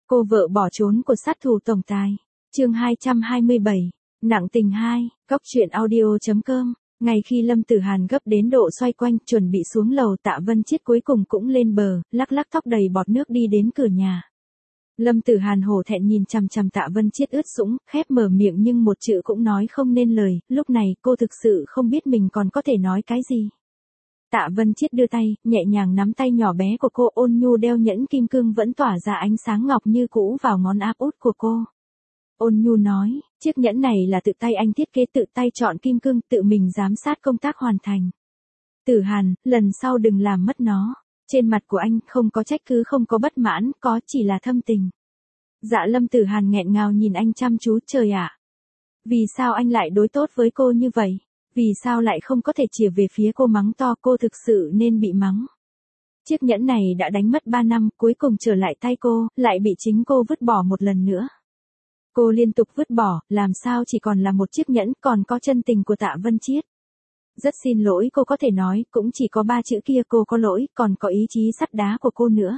Cô vợ bỏ trốn của sát thủ tổng tài. Chương 227. Nặng tình 2, Cóc truyện audio.com. Ngày khi Lâm Tử Hàn gấp đến độ xoay quanh, chuẩn bị xuống lầu, Tạ Vân Chiết cuối cùng cũng lên bờ, lắc lắc tóc đầy bọt nước đi đến cửa nhà. Lâm Tử Hàn hổ thẹn nhìn chằm chằm Tạ Vân Chiết ướt sũng, khép mở miệng nhưng một chữ cũng nói không nên lời, lúc này cô thực sự không biết mình còn có thể nói cái gì. Tạ Vân Chiết đưa tay, nhẹ nhàng nắm tay nhỏ bé của cô, ôn nhu đeo nhẫn kim cương vẫn tỏa ra ánh sáng ngọc như cũ vào ngón áp út của cô. Ôn nhu nói, chiếc nhẫn này là tự tay anh thiết kế, tự tay chọn kim cương, tự mình giám sát công tác hoàn thành. Tử Hàn, lần sau đừng làm mất nó. Trên mặt của anh không có trách cứ, không có bất mãn, có chỉ là thâm tình. Dạ. Lâm Tử Hàn nghẹn ngào nhìn anh chăm chú. Trời ạ! Vì sao anh lại đối tốt với cô như vậy? Vì sao lại không có thể chìa về phía cô mắng to? Cô thực sự nên bị mắng. Chiếc nhẫn này đã đánh mất 3 năm, cuối cùng trở lại tay cô, lại bị chính cô vứt bỏ một lần nữa. Cô liên tục vứt bỏ, làm sao chỉ còn là một chiếc nhẫn, còn có chân tình của Tạ Vân Chiết. Rất xin lỗi, cô có thể nói, cũng chỉ có 3 chữ kia. Cô có lỗi, còn có ý chí sắt đá của cô nữa.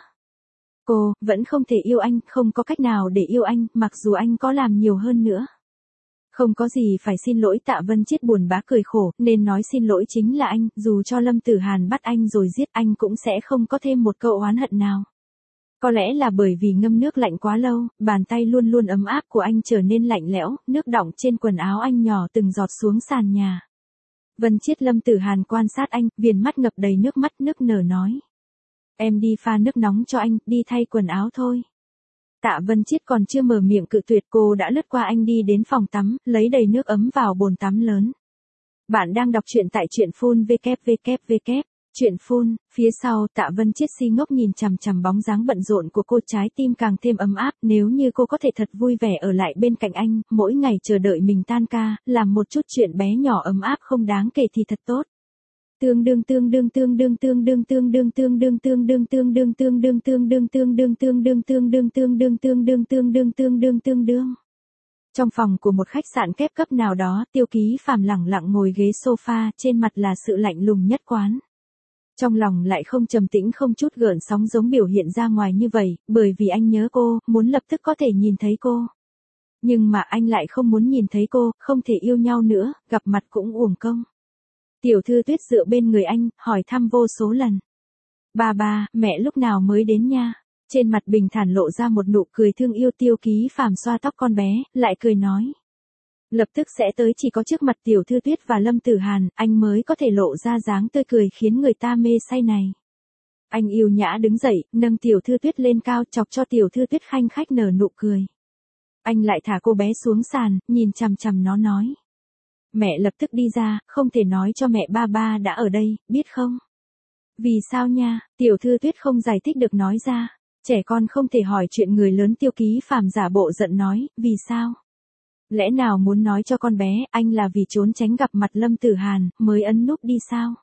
Cô vẫn không thể yêu anh, không có cách nào để yêu anh, mặc dù anh có làm nhiều hơn nữa. Không có gì phải xin lỗi. Tạ Vân Chiết buồn bã cười khổ, nên nói xin lỗi chính là anh, dù cho Lâm Tử Hàn bắt anh rồi giết anh cũng sẽ không có thêm một câu oán hận nào. Có lẽ là bởi vì ngâm nước lạnh quá lâu, bàn tay luôn luôn ấm áp của anh trở nên lạnh lẽo, nước đọng trên quần áo anh nhỏ từng giọt xuống sàn nhà. Vân Chiết. Lâm Tử Hàn quan sát anh, viền mắt ngập đầy nước mắt, nức nở nói. Em đi pha nước nóng cho anh, đi thay quần áo thôi. Tạ Vân Chiết còn chưa mở miệng cự tuyệt, cô đã lướt qua anh đi đến phòng tắm, lấy đầy nước ấm vào bồn tắm lớn. Bạn đang đọc truyện tại truyện phun www. Truyện phun. Phía sau, Tạ Vân Chiết si ngốc nhìn chằm chằm bóng dáng bận rộn của cô, trái tim càng thêm ấm áp. Nếu như cô có thể thật vui vẻ ở lại bên cạnh anh, mỗi ngày chờ đợi mình tan ca, làm một chút chuyện bé nhỏ ấm áp không đáng kể thì thật tốt. Trong phòng của một khách sạn kép cấp nào đó, Tiêu Ký Phàm lẳng lặng ngồi ghế sofa, trên mặt là sự lạnh lùng nhất quán. Trong lòng lại không trầm tĩnh, không chút gợn sóng giống biểu hiện ra ngoài như vậy, bởi vì anh nhớ cô, muốn lập tức có thể nhìn thấy cô. Nhưng mà anh lại không muốn nhìn thấy cô, không thể yêu nhau nữa, gặp mặt cũng uổng công. Tiểu Thư Tuyết dựa bên người anh, hỏi thăm vô số lần. Ba, mẹ lúc nào mới đến nha? Trên mặt bình thản lộ ra một nụ cười thương yêu. Tiêu Ký Phàm xoa tóc con bé, lại cười nói. Lập tức sẽ tới. Chỉ có trước mặt Tiểu Thư Tuyết và Lâm Tử Hàn, anh mới có thể lộ ra dáng tươi cười khiến người ta mê say này. Anh yêu nhã đứng dậy, nâng Tiểu Thư Tuyết lên cao, chọc cho Tiểu Thư Tuyết khanh khách nở nụ cười. Anh lại thả cô bé xuống sàn, nhìn chằm chằm nó nói. Mẹ lập tức đi ra, không thể nói cho mẹ ba đã ở đây, biết không? Vì sao nha? Tiểu Thư Tuyết không giải thích được nói ra. Trẻ con không thể hỏi chuyện người lớn. Tiêu Ký Phàm giả bộ giận nói, vì sao? Lẽ nào muốn nói cho con bé, anh là vì trốn tránh gặp mặt Lâm Tử Hàn, mới ấn núp đi sao?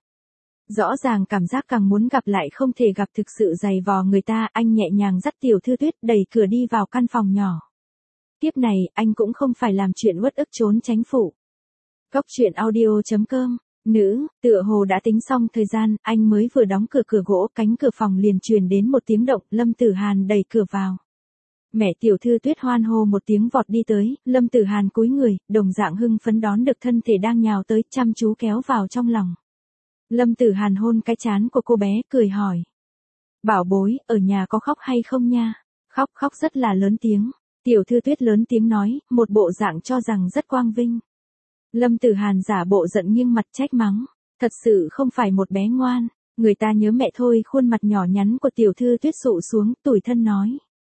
Rõ ràng cảm giác càng muốn gặp lại không thể gặp thực sự dày vò người ta. Anh nhẹ nhàng dắt Tiểu Thư Tuyết đẩy cửa đi vào căn phòng nhỏ. Tiếp này, anh cũng không phải làm chuyện uất ức trốn tránh phụ. Cóc truyện audio.com. Nữ, tựa hồ đã tính xong thời gian, anh mới vừa đóng cửa gỗ, cánh cửa phòng liền truyền đến một tiếng động. Lâm Tử Hàn đẩy cửa vào. Mẹ Tiểu Thư Tuyết hoan hô một tiếng vọt đi tới. Lâm Tử Hàn cúi người, đồng dạng hưng phấn đón được thân thể đang nhào tới, chăm chú kéo vào trong lòng. Lâm Tử Hàn hôn cái trán của cô bé, cười hỏi. Bảo bối, ở nhà có khóc hay không nha? Khóc rất là lớn tiếng. Tiểu Thư Tuyết lớn tiếng nói, một bộ dạng cho rằng rất quang vinh. Lâm Tử Hàn giả bộ giận nghiêng mặt trách mắng. Thật sự không phải một bé ngoan, người ta nhớ mẹ thôi. Khuôn mặt nhỏ nhắn của Tiểu Thư Tuyết sụ xuống, tủi thân nói.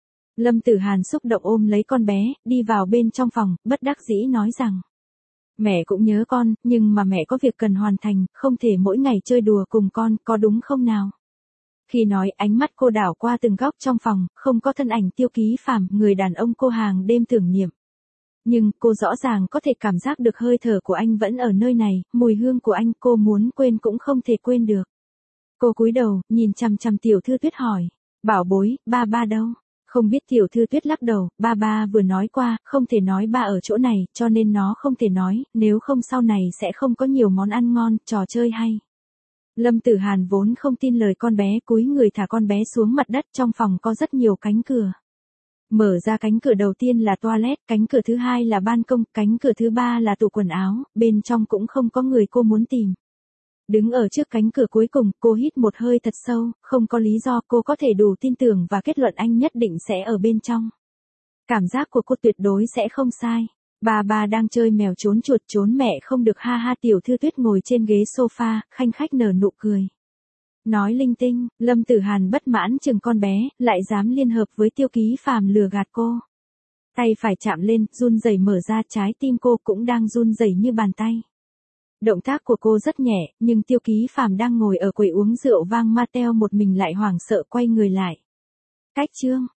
Lâm Tử Hàn xúc động ôm lấy con bé, đi vào bên trong phòng, bất đắc dĩ nói rằng. Mẹ cũng nhớ con, nhưng mà mẹ có việc cần hoàn thành, không thể mỗi ngày chơi đùa cùng con, có đúng không nào? Khi nói, ánh mắt cô đảo qua từng góc trong phòng, không có thân ảnh Tiêu Ký Phàm, người đàn ông cô hàng đêm tưởng niệm. Nhưng, cô rõ ràng có thể cảm giác được hơi thở của anh vẫn ở nơi này, mùi hương của anh, cô muốn quên cũng không thể quên được. Cô cúi đầu, nhìn chằm chằm Tiểu Thư Tuyết hỏi. Bảo bối, ba đâu? Không biết. Tiểu Thư Tuyết lắc đầu, ba vừa nói qua, không thể nói ba ở chỗ này, cho nên nó không thể nói, nếu không sau này sẽ không có nhiều món ăn ngon, trò chơi hay. Lâm Tử Hàn vốn không tin lời con bé, cúi người thả con bé xuống mặt đất. Trong phòng có rất nhiều cánh cửa. Mở ra cánh cửa đầu tiên là toilet, cánh cửa thứ hai là ban công, cánh cửa thứ ba là tủ quần áo, bên trong cũng không có người cô muốn tìm. Đứng ở trước cánh cửa cuối cùng, cô hít một hơi thật sâu, không có lý do cô có thể đủ tin tưởng và kết luận anh nhất định sẽ ở bên trong. Cảm giác của cô tuyệt đối sẽ không sai. Bà đang chơi mèo trốn chuột trốn mẹ không được ha ha. Tiểu Thư Tuyết ngồi trên ghế sofa, khanh khách nở nụ cười. Nói linh tinh, Lâm Tử Hàn bất mãn chừng con bé, lại dám liên hợp với Tiêu Ký Phàm lừa gạt cô. Tay phải chạm lên, run rẩy mở ra, trái tim cô cũng đang run rẩy như bàn tay. Động tác của cô rất nhẹ, nhưng Tiêu Ký Phàm đang ngồi ở quầy uống rượu vang ma teo một mình lại hoảng sợ quay người lại. Cách chương